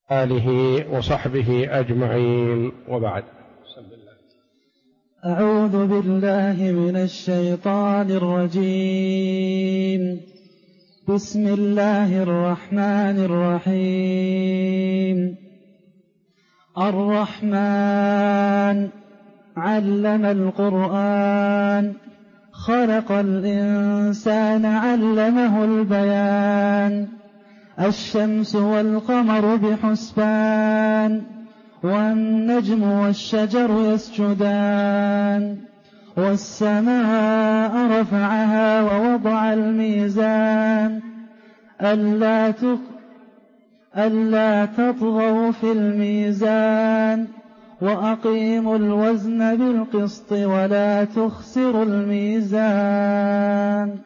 آله وصحبه أجمعين، وبعد. أعوذ بالله من الشيطان الرجيم. بسم الله الرحمن الرحيم. الرحمن علم القرآن، خلق الإنسان علمه البيان. الشمس والقمر بحسبان، والنجم والشجر يسجدان. والسماء رفعها ووضع الميزان، ألا تطغوا في الميزان، وأقيموا الوزن بالقسط ولا تخسروا الميزان.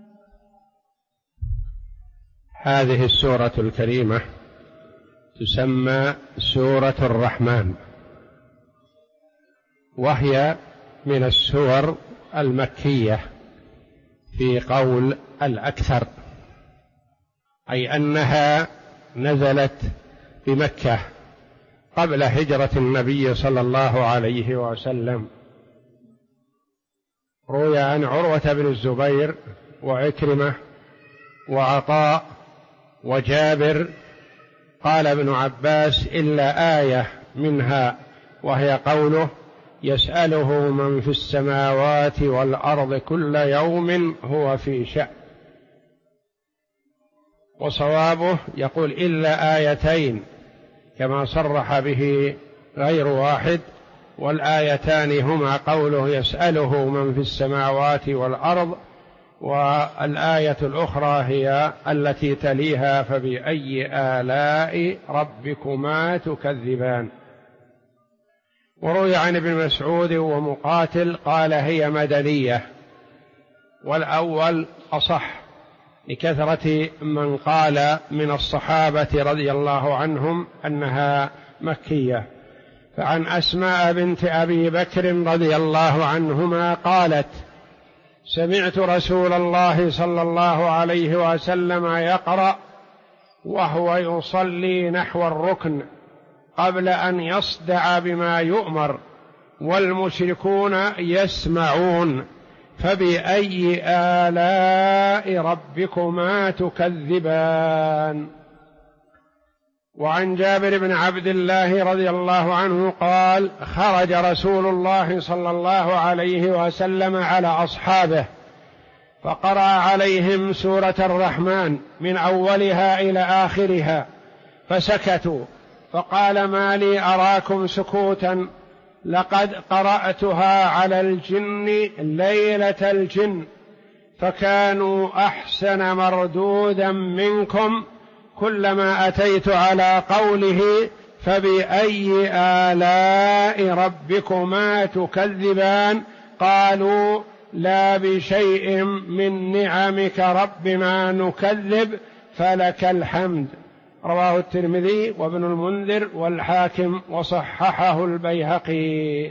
هذه السورة الكريمة تسمى سورة الرحمن، وهي من السور المكية في قول الأكثر، أي أنها نزلت بمكة قبل هجرة النبي صلى الله عليه وسلم. روي عن عروة بن الزبير وعكرمة وعطاء وجابر قال ابن عباس: إلا آية منها، وهي قوله: يسأله من في السماوات والأرض كل يوم هو في شأن. وصوابه يقول إلا آيتين، كما صرح به غير واحد، والآيتان هما قوله يسأله من في السماوات والأرض، والآية الأخرى هي التي تليها: فبأي آلاء ربكما تكذبان. وروي عن ابن مسعود ومقاتل قال هي مدنية، والأول أصح لكثرة من قال من الصحابة رضي الله عنهم أنها مكية. فعن أسماء بنت أبي بكر رضي الله عنهما قالت: سمعت رسول الله صلى الله عليه وسلم يقرأ وهو يصلي نحو الركن قبل أن يصدع بما يؤمر، والمشركون يسمعون: فبأي آلاء ربكما تكذبان. وعن جابر بن عبد الله رضي الله عنه قال: خرج رسول الله صلى الله عليه وسلم على أصحابه فقرأ عليهم سورة الرحمن من أولها إلى آخرها، فسكتوا، فقال: ما لي أراكم سكوتا؟ لقد قرأتها على الجن ليلة الجن، فكانوا أحسن مردودا منكم، كلما أتيت على قوله فبأي آلاء ربكما تكذبان قالوا: لا بشيء من نعمك ربنا نكذب، فلك الحمد. رواه الترمذي وابن المنذر والحاكم وصححه البيهقي.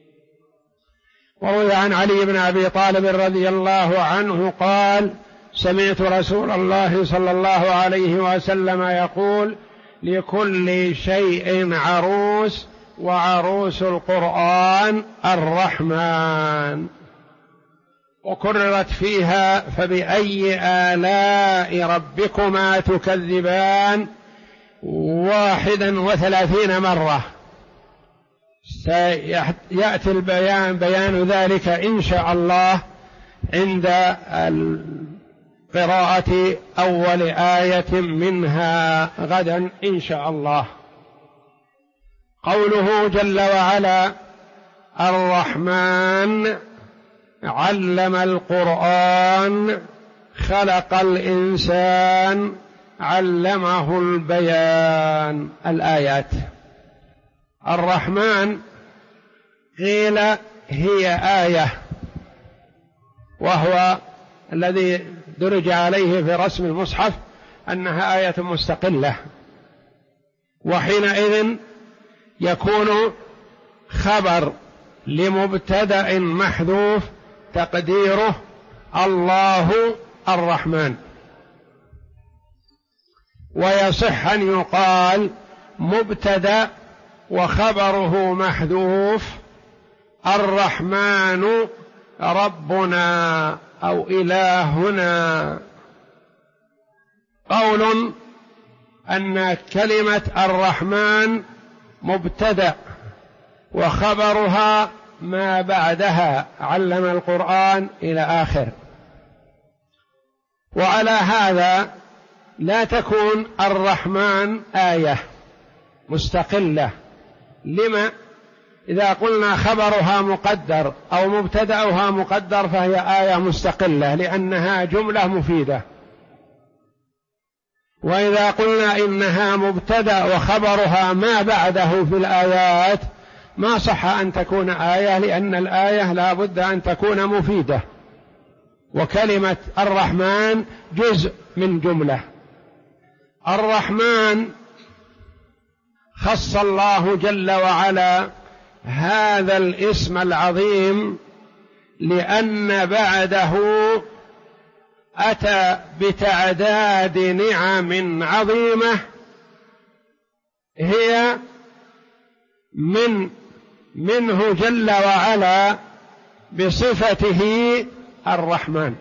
وروي عن علي بن أبي طالب رضي الله عنه قال: سمعت رسول الله صلى الله عليه وسلم يقول: لكل شيء عروس، وعروس القرآن الرحمن. وكررت فيها فبأي آلاء ربكما تكذبان 31 مرة. سيأتي بيان ذلك إن شاء الله عند قراءة أول آية منها غدا إن شاء الله. قوله جل وعلا: الرحمن علم القرآن، خلق الإنسان، علمه البيان. الآيات: الرحمن قيل هي آية، وهو الذي درج عليه في رسم المصحف أنها آية مستقلة، وحينئذ يكون خبر لمبتدأ محذوف تقديره الله الرحمن. ويصح أن يقال مبتدأ وخبره محذوف، الرحمن ربنا أو إلهنا. قول أن كلمة الرحمن مبتدأ وخبرها ما بعدها، علم القرآن إلى آخر. وعلى هذا لا تكون الرحمن آية مستقلة. لما؟ إذا قلنا خبرها مقدر أو مبتدأها مقدر فهي آية مستقلة لأنها جملة مفيدة. وإذا قلنا إنها مبتدأ وخبرها ما بعده في الآيات ما صح أن تكون آية، لأن الآية لا بد أن تكون مفيدة، وكلمة الرحمن جزء من جملة. الرحمن خص الله جل وعلا هذا الاسم العظيم لأن بعده أتى بتعداد نعم عظيمة هي منه جل وعلا بصفته الرحمن،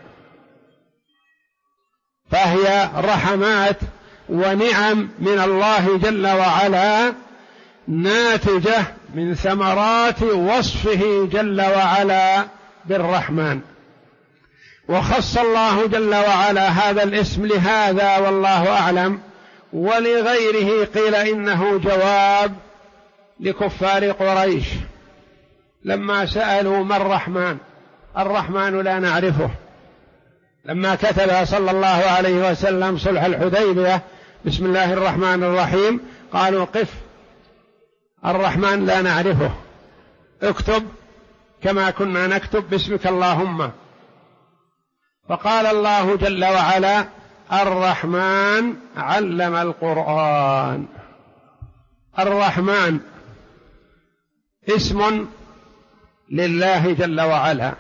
فهي رحمات ونعم من الله جل وعلا ناتجة من ثمرات وصفه جل وعلا بالرحمن. وخص الله جل وعلا هذا الاسم لهذا والله أعلم. ولغيره قيل إنه جواب لكفار قريش لما سألوا ما الرحمن، الرحمن لا نعرفه. لما كتب صلى الله عليه وسلم صلح الحديبية بسم الله الرحمن الرحيم قالوا قف، الرحمن لا نعرفه، اكتب كما كنا نكتب باسمك اللهم. فقال الله جل وعلا الرحمن علم القرآن. الرحمن اسم لله جل وعلا،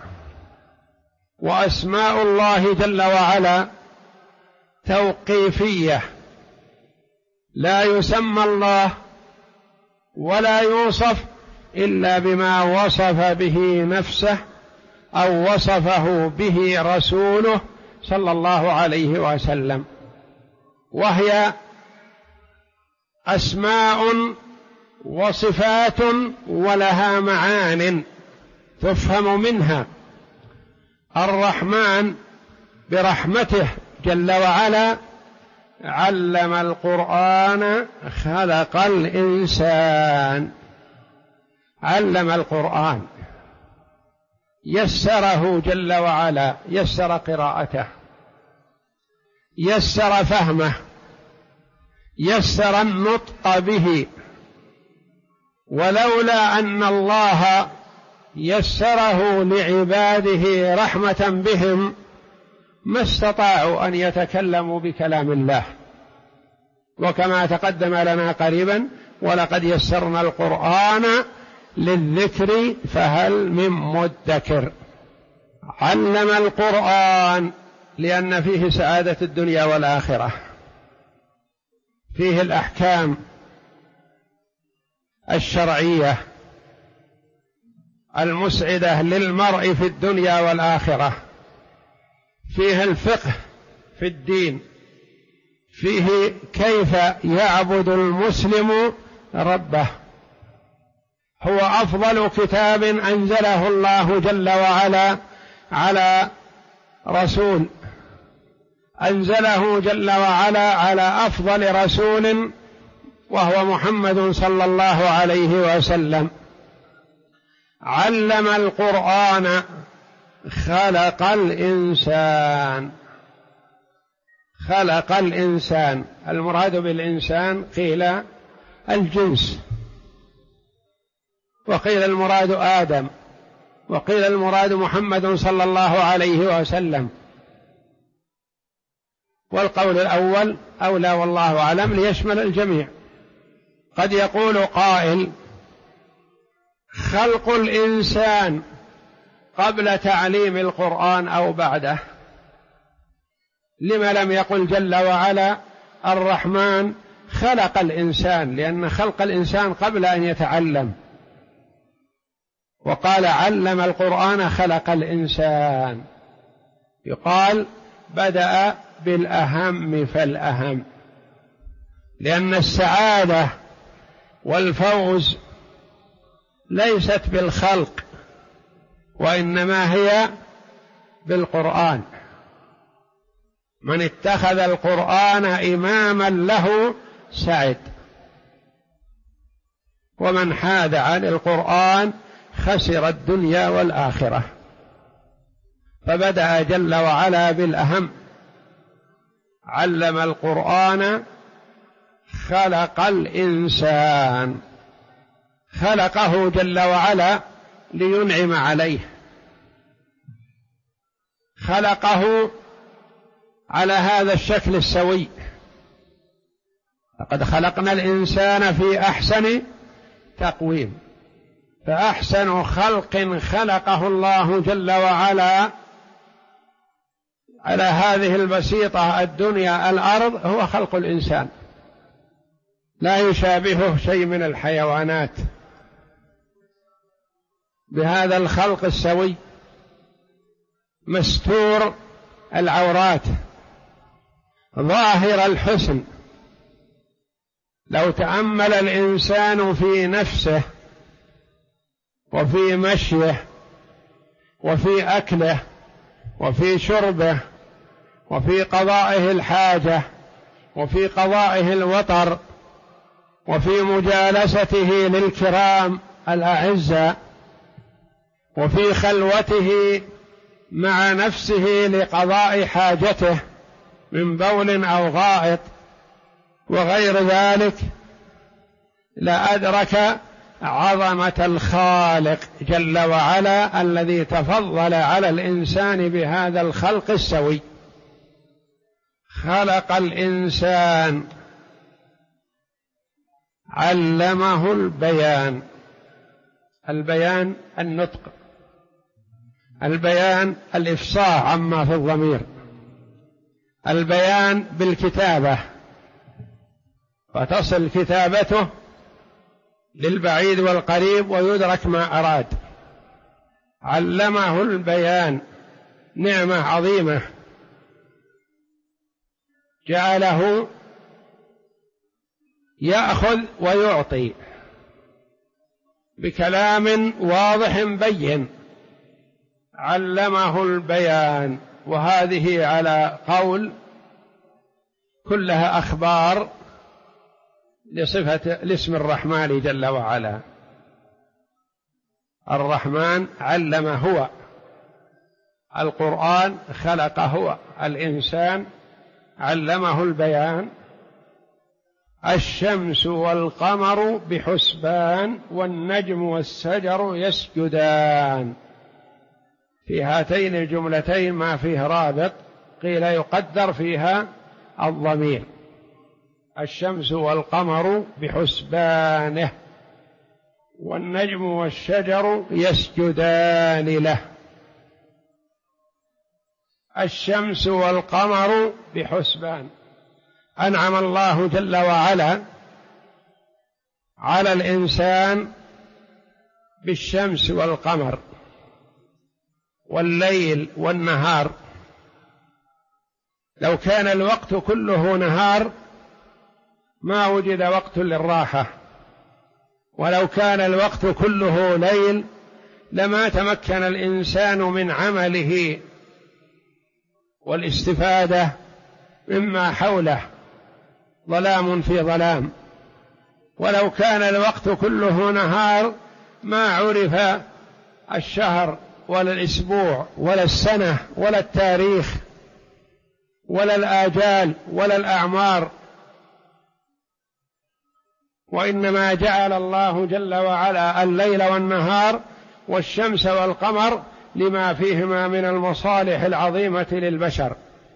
وأسماء الله جل وعلا توقيفية، لا يسمى الله ولا يوصف إلا بما وصف به نفسه أو وصفه به رسوله صلى الله عليه وسلم، وهي أسماء وصفات ولها معان تفهم منها. الرحمن برحمته جل وعلا علم القرآن، خلق الإنسان، علم القرآن، يسره جل وعلا، يسر قراءته، يسر فهمه، يسر النطق به. ولولا أن الله يسره لعباده رحمة بهم ما استطاعوا أن يتكلموا بكلام الله. وكما تقدم لنا قريبا ولقد يسرنا القرآن للذكر فهل من مدكر. علم القرآن لأن فيه سعادة الدنيا والآخرة، فيه الأحكام الشرعية المسعدة للمرء في الدنيا والآخرة، فيه الفقه في الدين، فيه كيف يعبد المسلم ربه. هو أفضل كتاب أنزله الله جل وعلا على رسول، أنزله جل وعلا على أفضل رسول وهو محمد صلى الله عليه وسلم. علم القرآن، خلق الإنسان، خلق الإنسان. المراد بالإنسان قيل الجنس، وقيل المراد آدم، وقيل المراد محمد صلى الله عليه وسلم. والقول الأول أولى والله أعلم ليشمل الجميع. قد يقول قائل خلق الإنسان قبل تعليم القرآن أو بعده، لما لم يقل جل وعلا الرحمن خلق الإنسان، لأن خلق الإنسان قبل أن يتعلم، وقال علم القرآن خلق الإنسان. يقال بدأ بالأهم فالأهم، لأن السعادة والفوز ليست بالخلق، وإنما هي بالقرآن. من اتخذ القرآن إماما له سعد، ومن حاد عن القرآن خسر الدنيا والآخرة. فبدأ جل وعلا بالأهم، علم القرآن خلق الإنسان، خلقه جل وعلا لينعم عليه، خلقه على هذا الشكل السوي. لقد خلقنا الإنسان في أحسن تقويم، فأحسن خلق خلقه الله جل وعلا على هذه البسيطة الدنيا الأرض هو خلق الإنسان، لا يشابهه شيء من الحيوانات، بهذا الخلق السوي مستور العورات، ظاهر الحسن. لو تأمل الإنسان في نفسه وفي مشيه وفي أكله وفي شربه وفي قضائه الحاجة وفي قضائه الوطر وفي مجالسته للكرام الأعزة وفي خلوته مع نفسه لقضاء حاجته من بول أو غائط وغير ذلك، لأدرك عظمة الخالق جل وعلا الذي تفضل على الإنسان بهذا الخلق السوي. خلق الإنسان، علمه البيان. البيان النطق، البيان الإفصاح عما في الضمير، البيان بالكتابة فتصل كتابته للبعيد والقريب ويدرك ما أراد. علمه البيان، نعمة عظيمة، جعله يأخذ ويعطي بكلام واضح بين، علمه البيان. وهذه على قول كلها أخبار لصفة لاسم الرحمن جل وعلا. الرحمن علم هو، القرآن خلق هو، الإنسان علمه البيان. الشمس والقمر بحسبان والنجم والشجر يسجدان. في هاتين الجملتين ما فيه رابط، قيل يقدر فيها الضمير. الشمس والقمر بحسبانه والنجم والشجر يسجدان له. الشمس والقمر بحسبان، أنعم الله جل وعلا على الإنسان بالشمس والقمر والليل والنهار. لو كان الوقت كله نهار ما وجد وقت للراحة، ولو كان الوقت كله ليل لما تمكن الإنسان من عمله والاستفادة مما حوله، ظلام في ظلام. ولو كان الوقت كله نهار ما عرف الشهر ولا الأسبوع ولا السنة ولا التاريخ ولا الآجال ولا الأعمار. وإنما جعل الله جل وعلا الليل والنهار والشمس والقمر لما فيهما من المصالح العظيمة للبشر.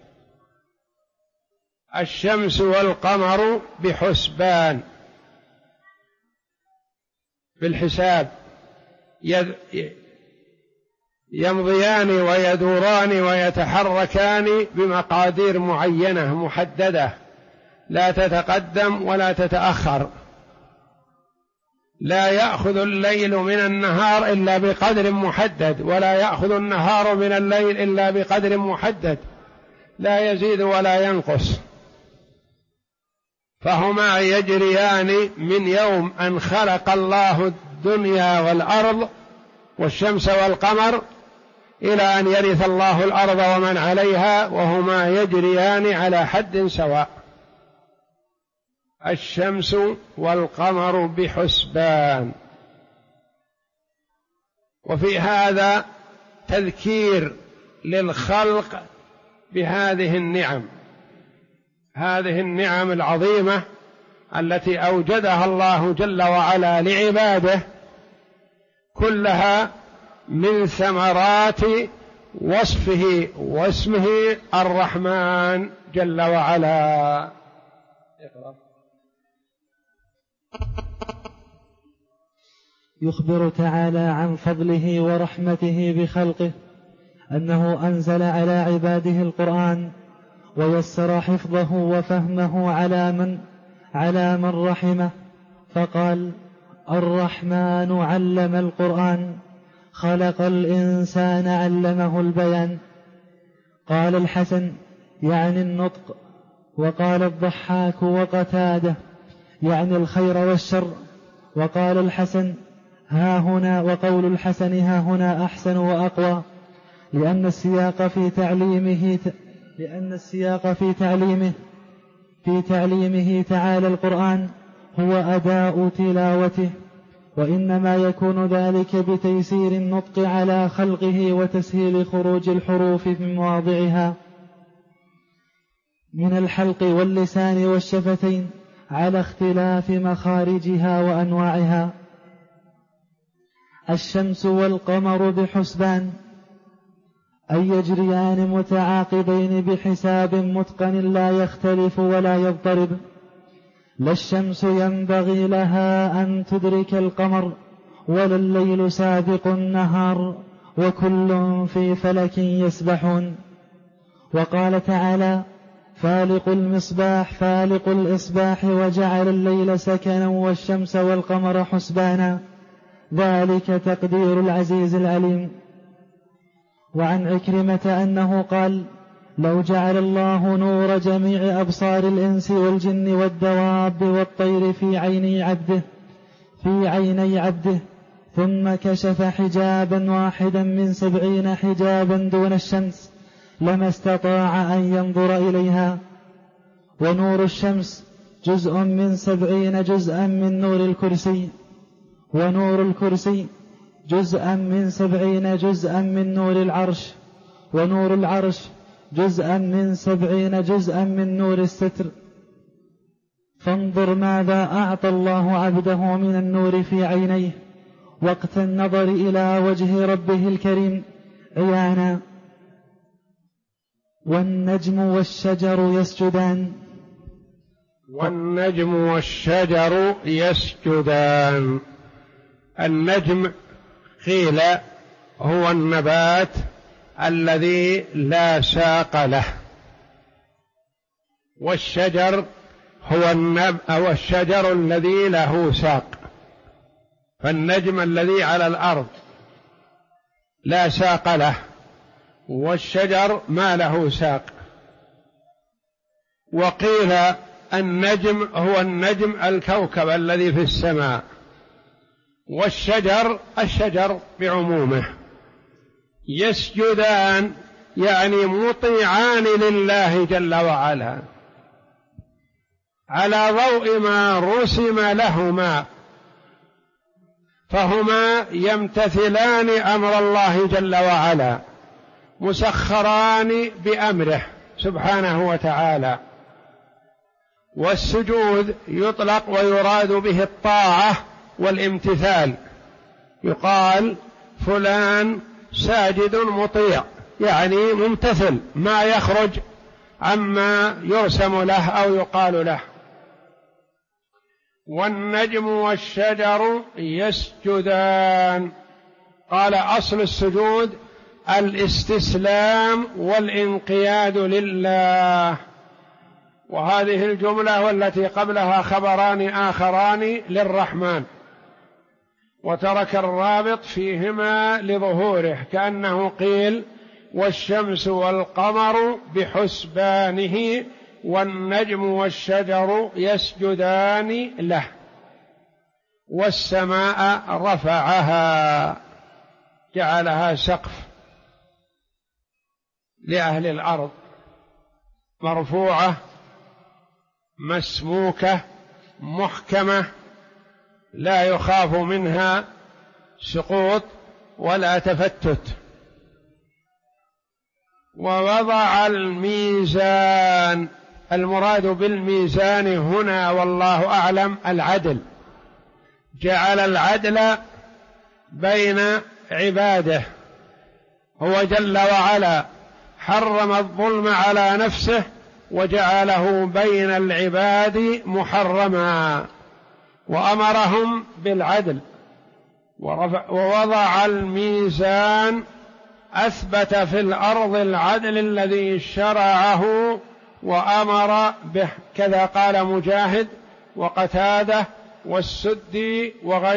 الشمس والقمر بحسبان، بالحساب، يمضيان ويدوران ويتحركان بمقادير معينة محددة لا تتقدم ولا تتأخر، لا يأخذ الليل من النهار إلا بقدر محدد، ولا يأخذ النهار من الليل إلا بقدر محدد، لا يزيد ولا ينقص، فهما يجريان من يوم أن خلق الله الدنيا والأرض والشمس والقمر إلى أن يرث الله الأرض ومن عليها، وهما يجريان على حد سواء. الشمس والقمر بحسبان. وفي هذا تذكير للخلق بهذه النعم، هذه النعم العظيمة التي أوجدها الله جل وعلا لعباده، كلها من ثمرات وصفه واسمه الرحمن جل وعلا. يخبر تعالى عن فضله ورحمته بخلقه أنه أنزل على عباده القرآن ويسر حفظه وفهمه على من رحمه، فقال: الرحمن علم القرآن، خلق الإنسان علمه البيان. قال الحسن: يعني النطق. وقال الضحاك وقتاده: يعني الخير والشر. وقال الحسن: ها هنا، وقول الحسن ها هنا أحسن وأقوى، لأن السياق في تعليمه تعالى القرآن هو أداء تلاوته، وإنما يكون ذلك بتيسير النطق على خلقه وتسهيل خروج الحروف من مواضعها من الحلق واللسان والشفتين على اختلاف مخارجها وأنواعها. الشمس والقمر بحسبان، أي يجريان متعاقبين بحساب متقن لا يختلف ولا يضطرب. لا الشمس ينبغي لها أن تدرك القمر، ولا الليل سابق النهار، وكل في فلك يسبحون. وقال تعالى: فالق الإصباح وجعل الليل سكنا والشمس والقمر حسبانا، ذلك تقدير العزيز العليم. وعن عكرمة أنه قال: لو جعل الله نور جميع أبصار الإنس والجن والدواب والطير في عيني عبده ثم كشف حجابا واحدا من 70 حجابا دون الشمس لما استطاع أن ينظر إليها. ونور الشمس جزء من 70 جزءا من نور الكرسي، ونور الكرسي جزءا من 70 جزءا من نور العرش، ونور العرش جزءا من 70 جزءا من نور الستر. فانظر ماذا أعطى الله عبده من النور في عينيه وقت النظر إلى وجه ربه الكريم عيانا. والنجم والشجر يسجدان. والنجم والشجر يسجدان. النجم قيل هو النبات الذي لا ساق له، والشجر هو الشجر الذي له ساق. فالنجم الذي على الأرض لا ساق له، والشجر ما له ساق. وقيل النجم هو النجم الكوكب الذي في السماء، والشجر الشجر بعمومه. يسجدان يعني مطيعان لله جل وعلا على ضوء ما رسم لهما، فهما يمتثلان أمر الله جل وعلا، مسخران بأمره سبحانه وتعالى. والسجود يطلق ويراد به الطاعة والامتثال، يقال فلان ساجد مطيع، يعني ممتثل، ما يخرج عما يرسم له أو يقال له. والنجم والشجر يسجدان. قال أصل السجود الاستسلام والانقياد لله، وهذه الجملة والتي قبلها خبران آخران للرحمن، وترك الرابط فيهما لظهوره، كأنه قيل والشمس والقمر بحسبانه والنجم والشجر يسجدان له والسماء رفعها، جعلها سقف لأهل الأرض، مرفوعة مسموكة محكمة لا يخاف منها سقوط ولا تفتت. ووضع الميزان، المراد بالميزان هنا والله أعلم العدل، جعل العدل بين عباده، هو جل وعلا حرم الظلم على نفسه وجعله بين العباد محرما، وأمرهم بالعدل. ووضع الميزان أثبت في الأرض العدل الذي شرعه وأمر به، كذا قال مجاهد وقتادة والسدي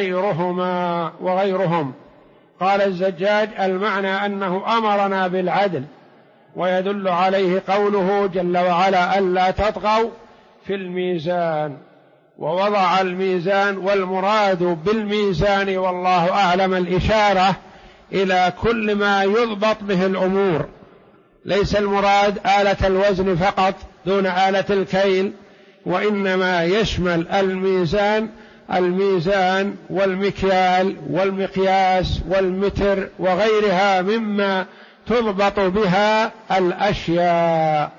وغيرهم. قال الزجاج المعنى أنه أمرنا بالعدل، ويدل عليه قوله جل وعلا ألا تطغوا في الميزان. ووضع الميزان، والمراد بالميزان والله أعلم الإشارة إلى كل ما يضبط به الأمور، ليس المراد آلة الوزن فقط دون آلة الكيل، وإنما يشمل الميزان والمكيال والمقياس والمتر وغيرها مما تضبط بها الأشياء.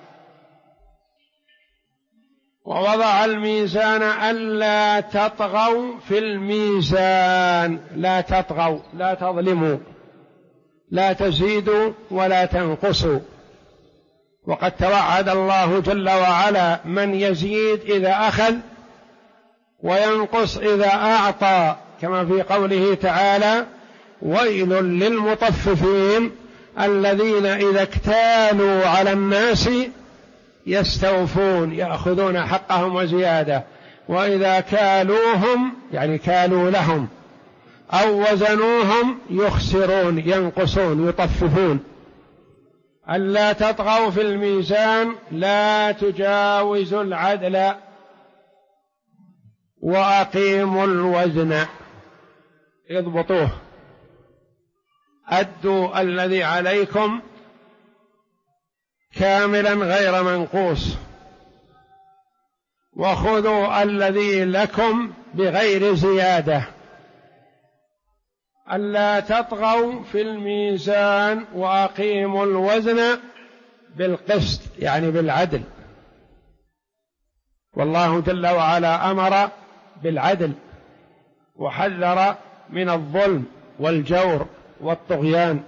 ووضع الميزان ألا تطغوا في الميزان، لا تطغوا، لا تظلموا، لا تزيدوا ولا تنقصوا. وقد توعد الله جل وعلا من يزيد إذا أخذ وينقص إذا أعطى، كما في قوله تعالى ويل للمطففين الذين إذا اكتالوا على الناس يستوفون، يأخذون حقهم وزيادة، وإذا كالوهم يعني كالوا لهم أو وزنوهم يخسرون، ينقصون، يطففون. ألا تطغوا في الميزان، لا تجاوزوا العدل، وأقيموا الوزن، اضبطوه، أدوا الذي عليكم كاملا غير منقوص، وخذوا الذي لكم بغير زيادة. ألا تطغوا في الميزان وأقيموا الوزن بالقسط، يعني بالعدل. والله جل وعلا أمر بالعدل وحذر من الظلم والجور والطغيان.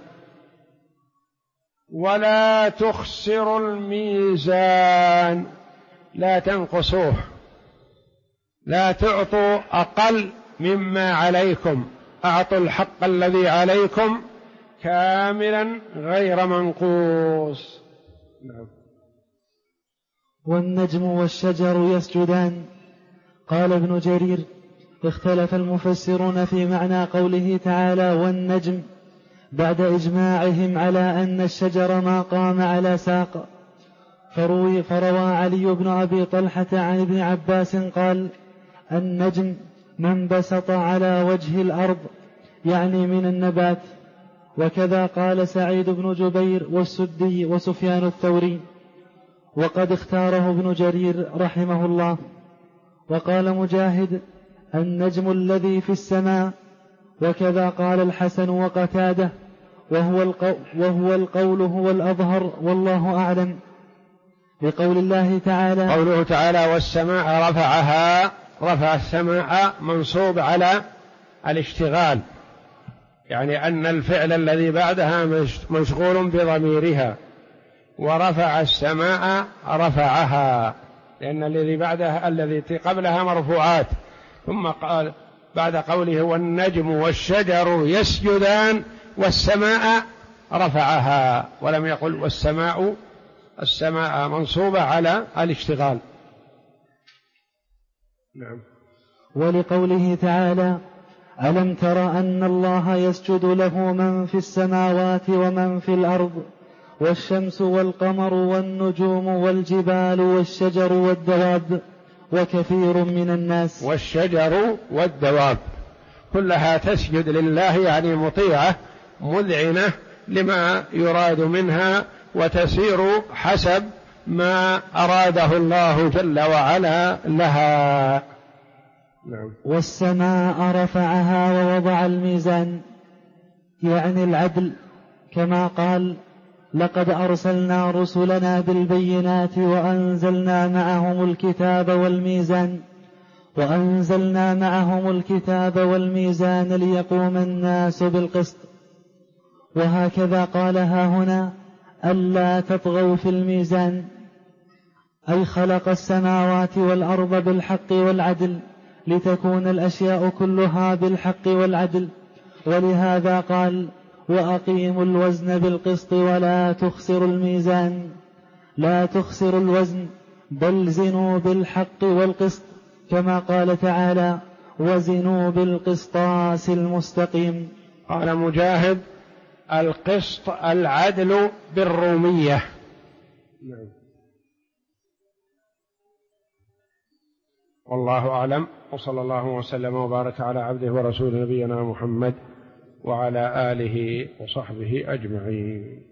ولا تخسروا الميزان، لا تنقصوه، لا تعطوا أقل مما عليكم، أعطوا الحق الذي عليكم كاملا غير منقوص. نعم. والنجم والشجر يسجدان. قال ابن جرير اختلف المفسرون في معنى قوله تعالى والنجم بعد إجماعهم على أن الشجر ما قام على ساق، فروى علي بن أبي طلحة عن ابن عباس قال النجم من بسط على وجه الأرض، يعني من النبات. وكذا قال سعيد بن جبير والسدي وسفيان الثوري، وقد اختاره ابن جرير رحمه الله. وقال مجاهد النجم الذي في السماء، وكذا قال الحسن وقتاده، وهو القول هو الأظهر والله أعلم. لقول الله تعالى، قوله تعالى والسماء رفعها، رفع السماء منصوب على الاشتغال، يعني أن الفعل الذي بعدها مشغول بضميرها، ورفع السماء رفعها، لأن الذي بعدها الذي قبلها مرفوعات. ثم قال بعد قوله والنجم والشجر يسجدان والسماء رفعها، ولم يقل والسماء، السماء منصوبة على الاشتغال. نعم. ولقوله تعالى: ألم تر أن الله يسجد له من في السماوات ومن في الأرض والشمس والقمر والنجوم والجبال والشجر والدواب وكثير من الناس. والشجر والدواب كلها تسجد لله، يعني مطيعة مذعنة لما يراد منها، وتسير حسب ما أراده الله جل وعلا لها. نعم. والسماء رفعها ووضع الميزان، يعني العدل، كما قال: لقد أرسلنا رسلنا بالبينات وأنزلنا معهم الكتاب والميزان ليقوم الناس بالقسط. وهكذا قال هنا: ألا تطغوا في الميزان، أي خلق السماوات والأرض بالحق والعدل لتكون الأشياء كلها بالحق والعدل. ولهذا قال: وأقيموا الوزن بالقسط ولا تخسروا الميزان، لا تخسروا الوزن بل زنوا بالحق والقسط، كما قال تعالى: وزنوا بالقسطاس المستقيم. قال مجاهد: القسط العدل بالرومية. والله أعلم، وصلى الله وسلم وبارك على عبده ورسوله نبينا محمد وعلى آله وصحبه أجمعين.